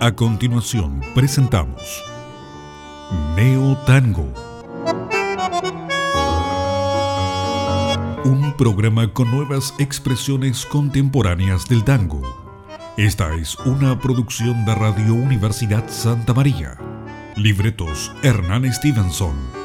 A continuación presentamos Neo Tango, un programa con nuevas expresiones contemporáneas del tango. Esta es una producción de Radio Universidad Santa María. Libretos Hernán Stevenson.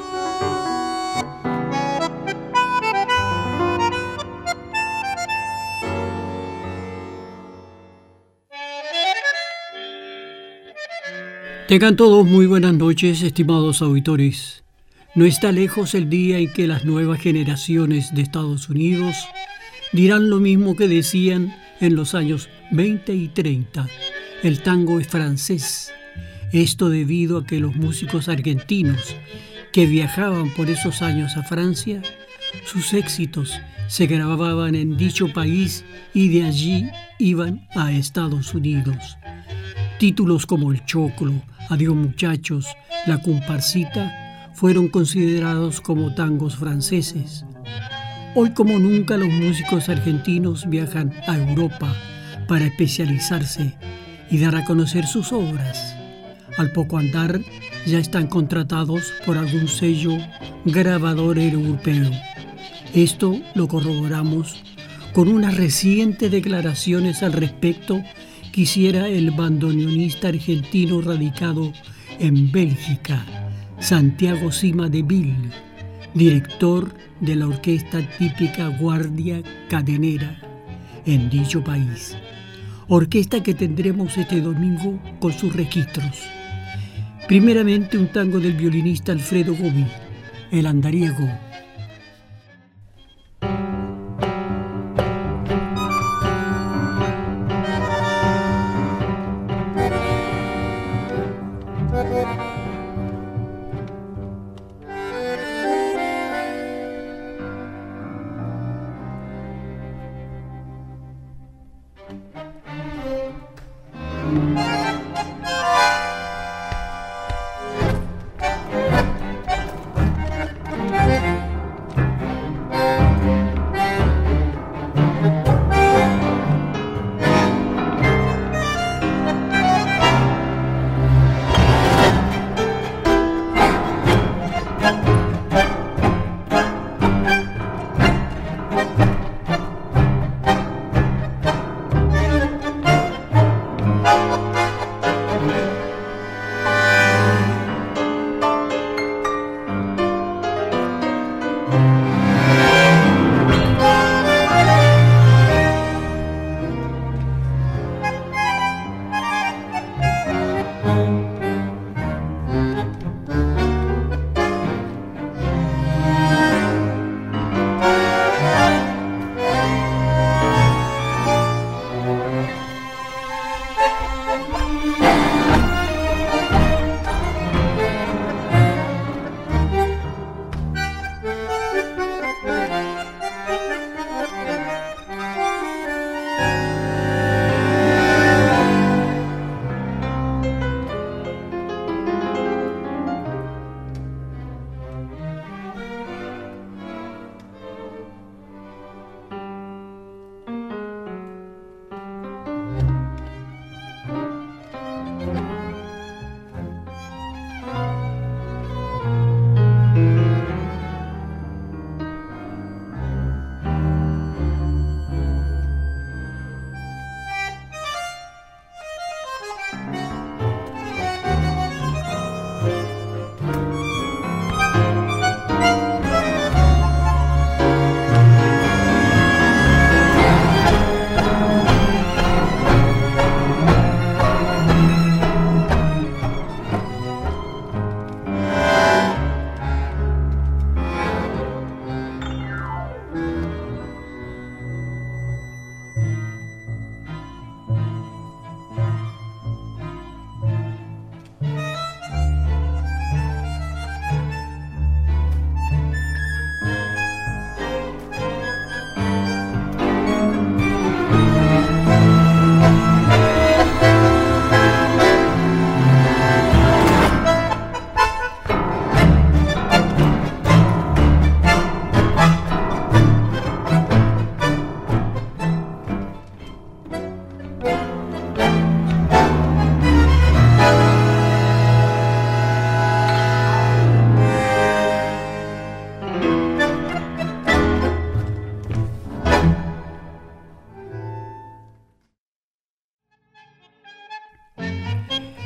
Tengan todos muy buenas noches, estimados auditores. No está lejos el día en que las nuevas generaciones de Estados Unidos dirán lo mismo que decían en los años 20 y 30. El tango es francés. Esto debido a que los músicos argentinos que viajaban por esos años a Francia, sus éxitos se grababan en dicho país y de allí iban a Estados Unidos. Títulos como El Choclo, Adiós Muchachos, La Comparsita fueron considerados como tangos franceses. Hoy como nunca los músicos argentinos viajan a Europa para especializarse y dar a conocer sus obras. Al poco andar ya están contratados por algún sello grabador europeo. Esto lo corroboramos con unas recientes declaraciones al respecto que hiciera el bandoneonista argentino radicado en Bélgica, Santiago Cima de Vil, director de la orquesta típica Guardia Cadenera en dicho país. Orquesta que tendremos este domingo con sus registros. Primeramente un tango del violinista Alfredo Gobi, El Andariego.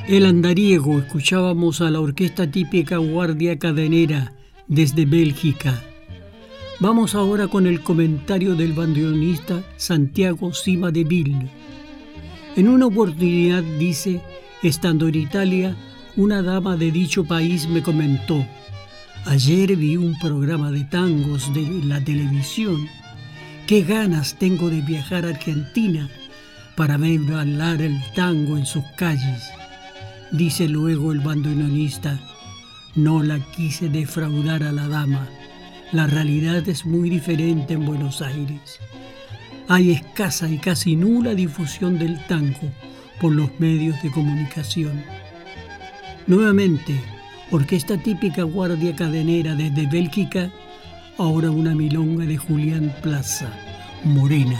El andariego, escuchábamos a la orquesta típica Guardia Cadenera desde Bélgica. Vamos ahora con el comentario del bandoneonista Santiago Cimadeville. En una oportunidad dice, estando en Italia, una dama de dicho país me comentó: ayer vi un programa de tangos de la televisión. Qué ganas tengo de viajar a Argentina para ver bailar el tango en sus calles. Dice luego el bandoneonista: no la quise defraudar a la dama. La realidad es muy diferente en Buenos Aires. Hay escasa y casi nula difusión del tango por los medios de comunicación. Nuevamente, orquesta típica Guardia Cadenera desde Bélgica, ahora una milonga de Julián Plaza, Morena.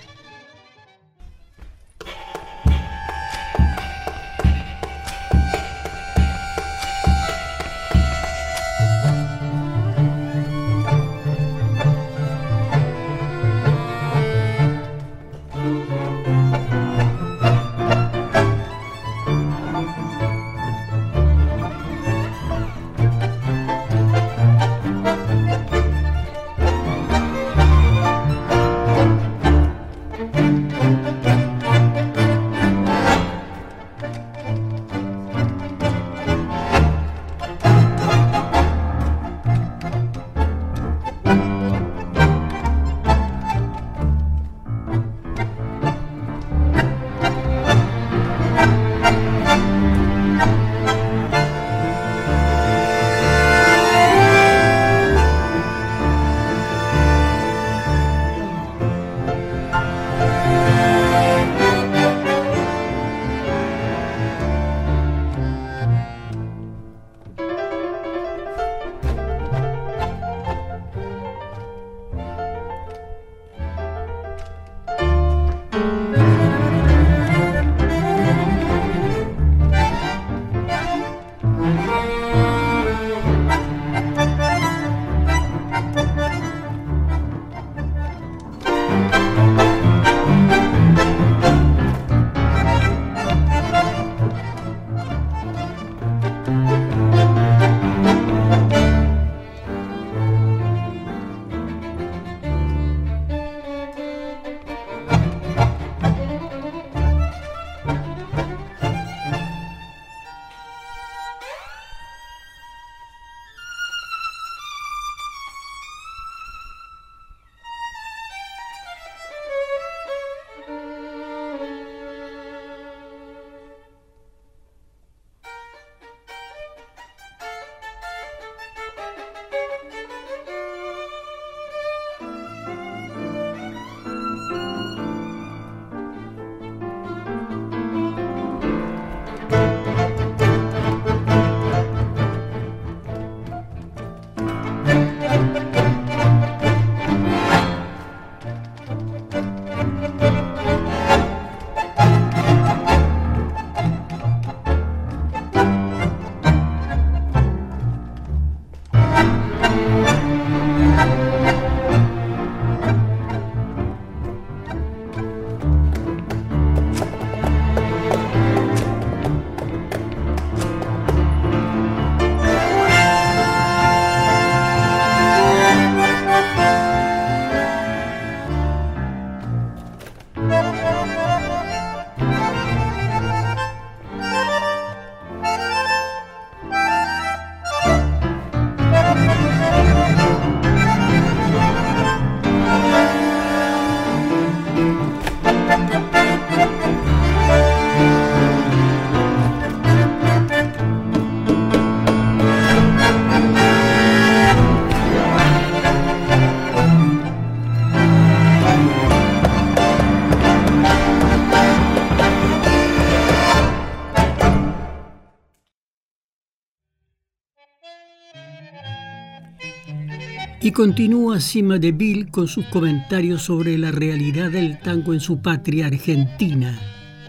Y continúa Cimadeville con sus comentarios sobre la realidad del tango en su patria Argentina.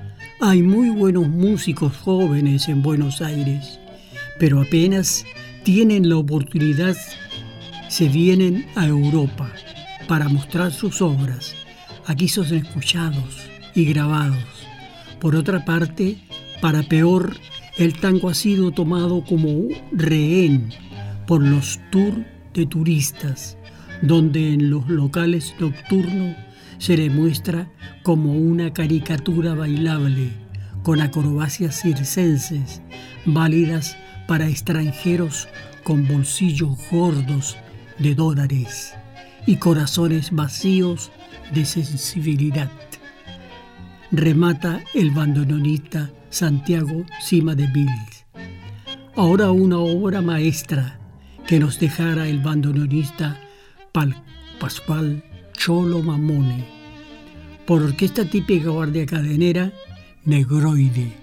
Hay muy buenos músicos jóvenes en Buenos Aires, pero apenas tienen la oportunidad, se vienen a Europa para mostrar sus obras. Aquí son escuchados y grabados. Por otra parte, para peor, el tango ha sido tomado como rehén por los tours de turistas, donde en los locales nocturnos se le muestra como una caricatura bailable, con acrobacias circenses, válidas para extranjeros con bolsillos gordos de dólares y corazones vacíos de sensibilidad. Remata el bandoneonista Santiago Cimadeville. Ahora una obra maestra que nos dejara el bandoneonista Pascual Cholo Mamone, por Orquesta Típica Guardia Cadenera, Negroide.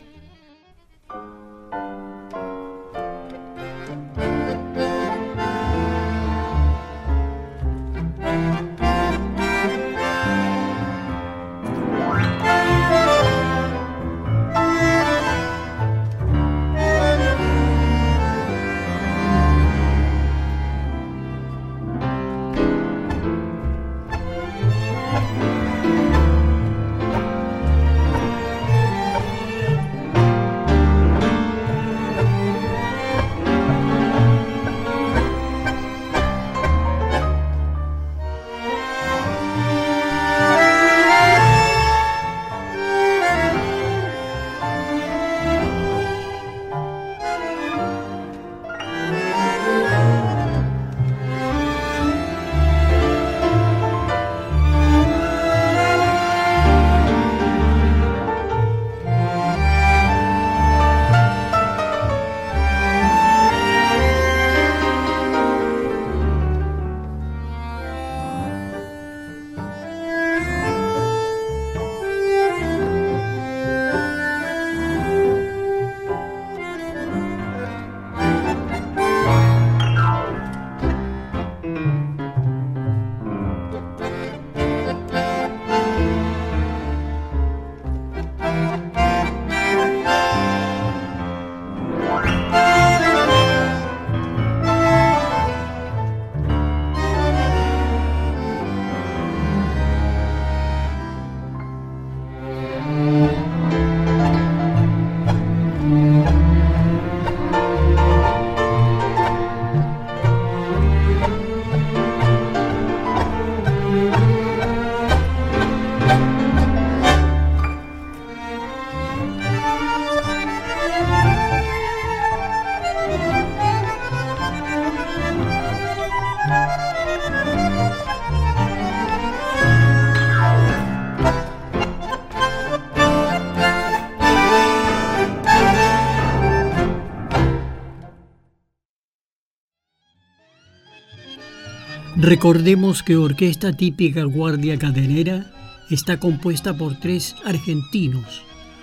Recordemos que Orquesta Típica Guardia Cadenera está compuesta por 3 argentinos,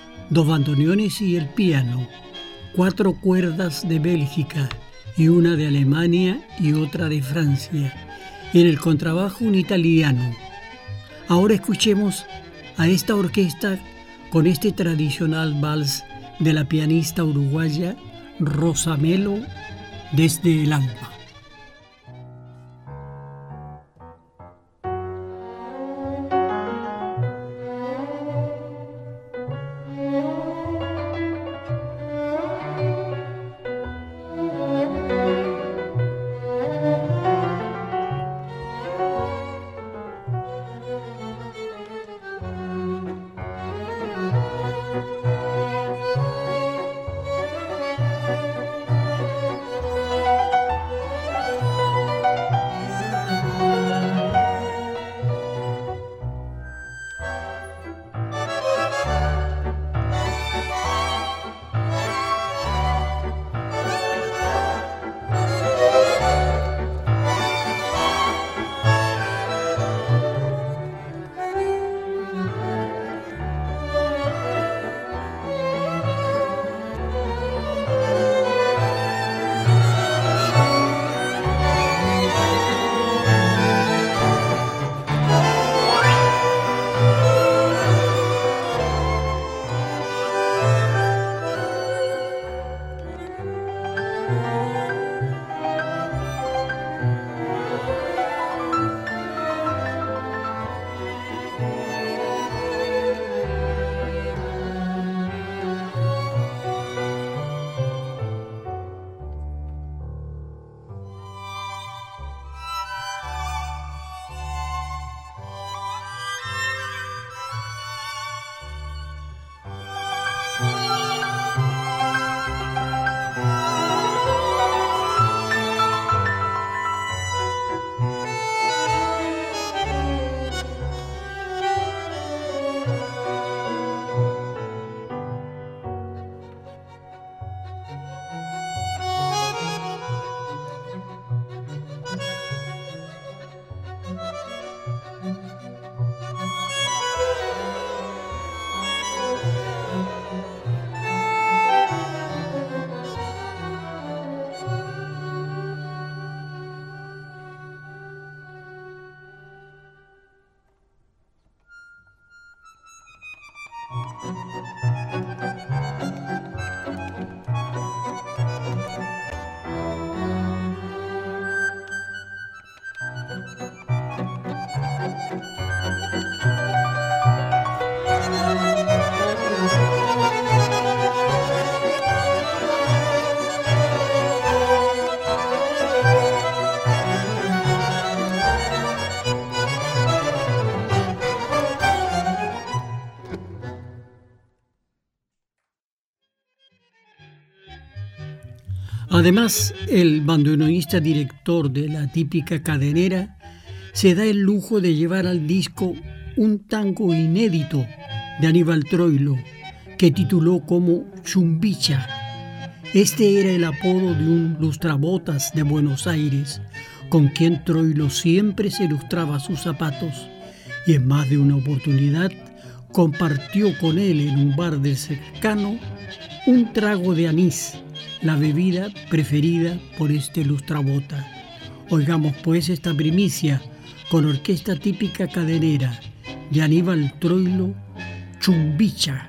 2 bandoneones y el piano, 4 cuerdas de Bélgica y una de Alemania y otra de Francia, y en el contrabajo un italiano. Ahora escuchemos a esta orquesta con este tradicional vals de la pianista uruguaya Rosa Melo, Desde el alma. Además, el bandoneonista director de la típica cadenera se da el lujo de llevar al disco un tango inédito de Aníbal Troilo, que tituló como Chumbicha. Este era el apodo de un lustrabotas de Buenos Aires, con quien Troilo siempre se lustraba sus zapatos, y en más de una oportunidad compartió con él en un bar del cercano un trago de anís, la bebida preferida por este lustrabota. Oigamos pues esta primicia con orquesta típica cadenera de Aníbal Troilo, Chumbicha.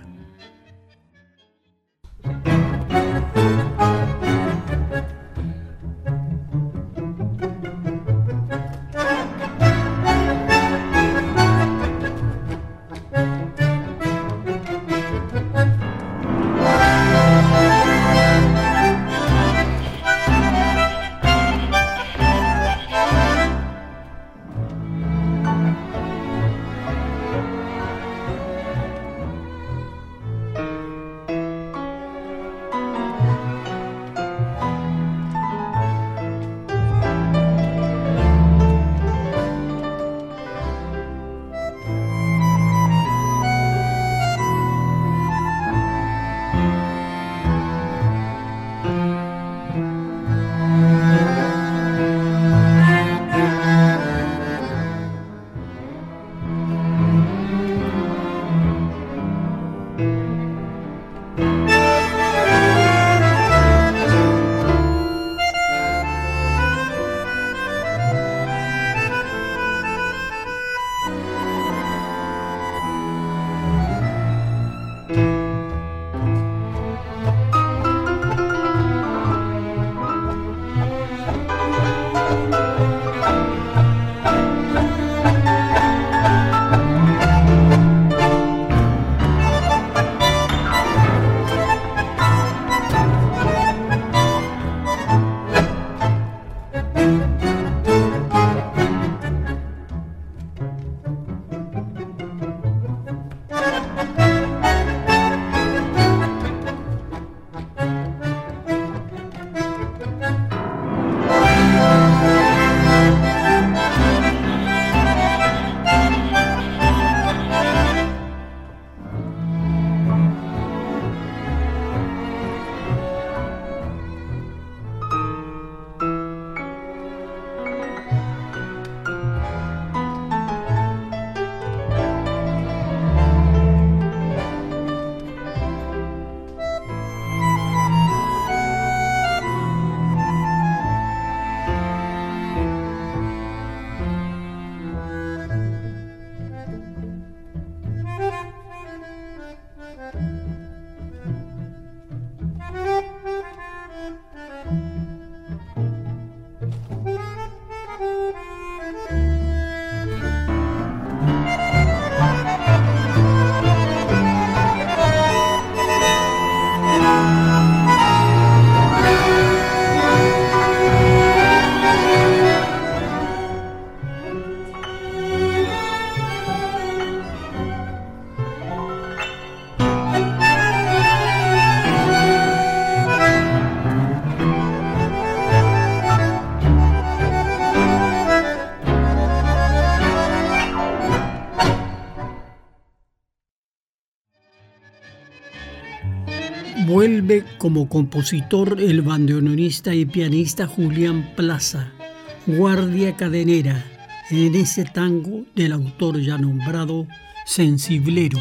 Vuelve como compositor el bandoneonista y pianista Julián Plaza, guardia cadenera, en ese tango del autor ya nombrado Sensiblero.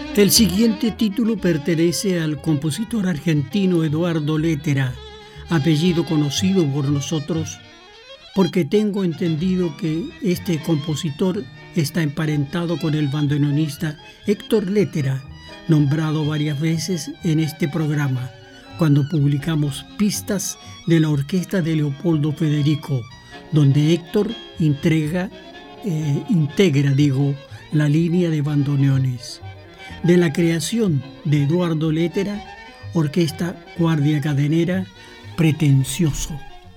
El siguiente título pertenece al compositor argentino Eduardo Létera, apellido conocido por nosotros porque tengo entendido que este compositor está emparentado con el bandoneonista Héctor Létera, nombrado varias veces en este programa, cuando publicamos pistas de la orquesta de Leopoldo Federico, donde Héctor integra la línea de bandoneones. De la creación de Eduardo Létera, Orquesta Guardia Cadenera, Pretencioso.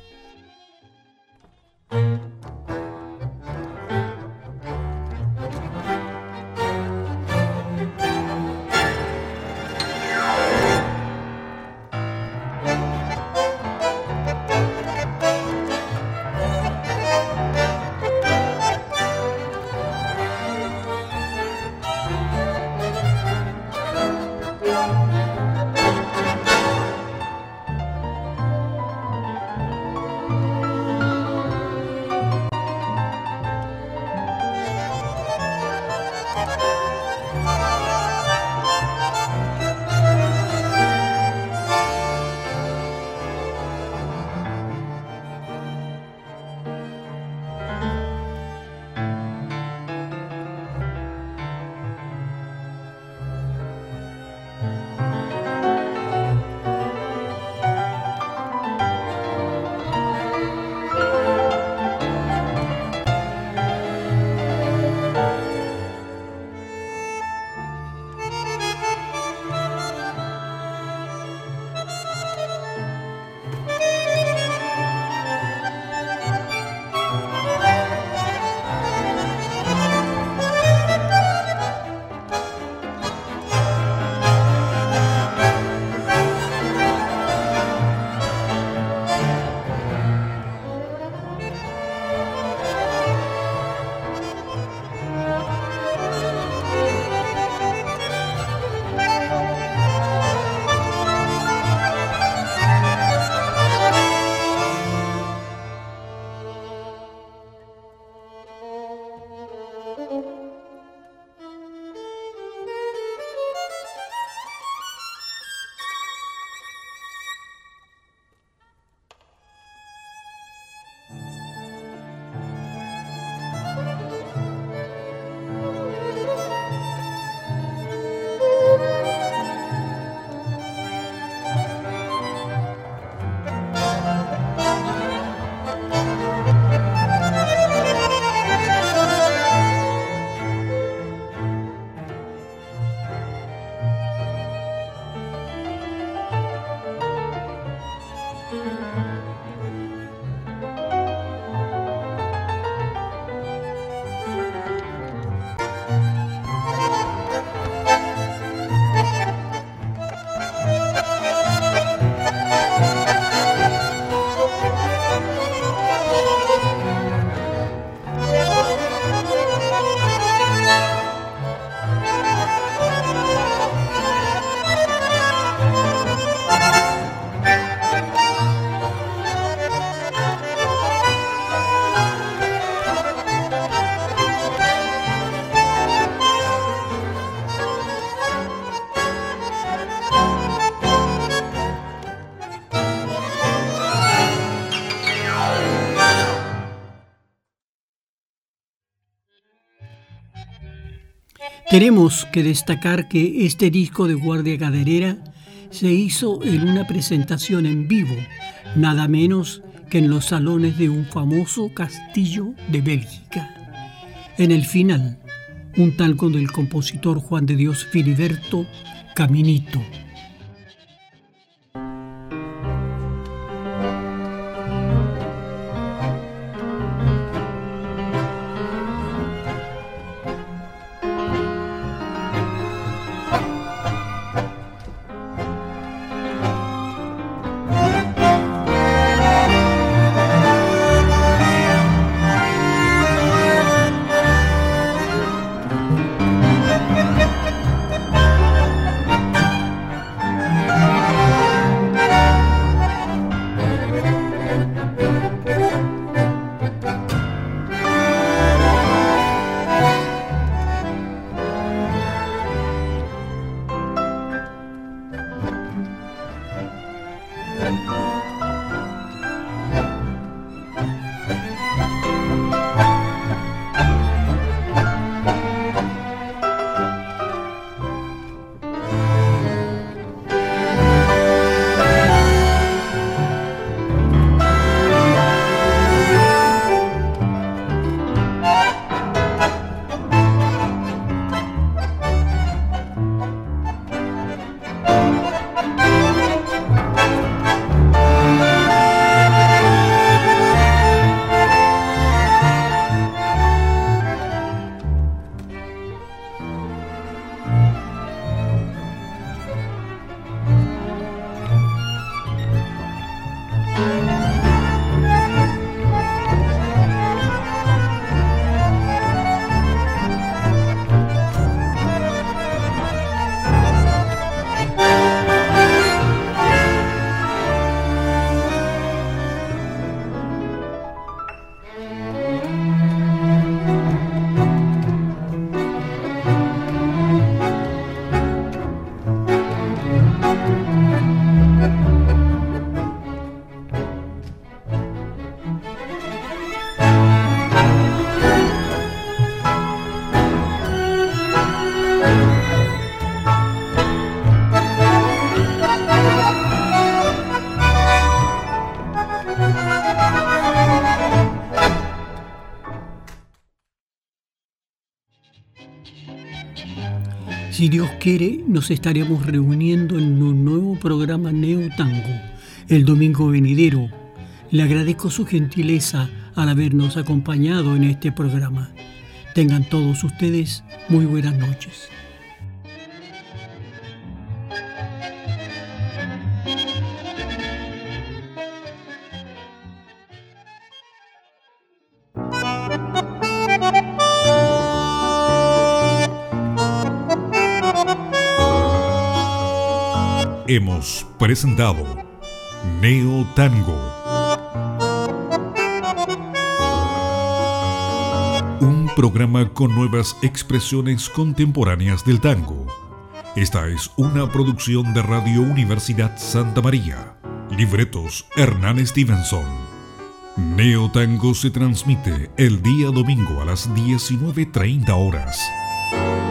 Tenemos que destacar que este disco de Guardia Cadenera se hizo en una presentación en vivo, nada menos que en los salones de un famoso castillo de Bélgica. En el final, un tango del compositor Juan de Dios Filiberto, Caminito. Si Dios quiere, nos estaremos reuniendo en un nuevo programa Neo Tango el domingo venidero. Le agradezco su gentileza al habernos acompañado en este programa. Tengan todos ustedes muy buenas noches. Hemos presentado Neo Tango, un programa con nuevas expresiones contemporáneas del tango. Esta es una producción de Radio Universidad Santa María. Libretos Hernán Stevenson. Neo Tango se transmite el día domingo a las 19:30 horas.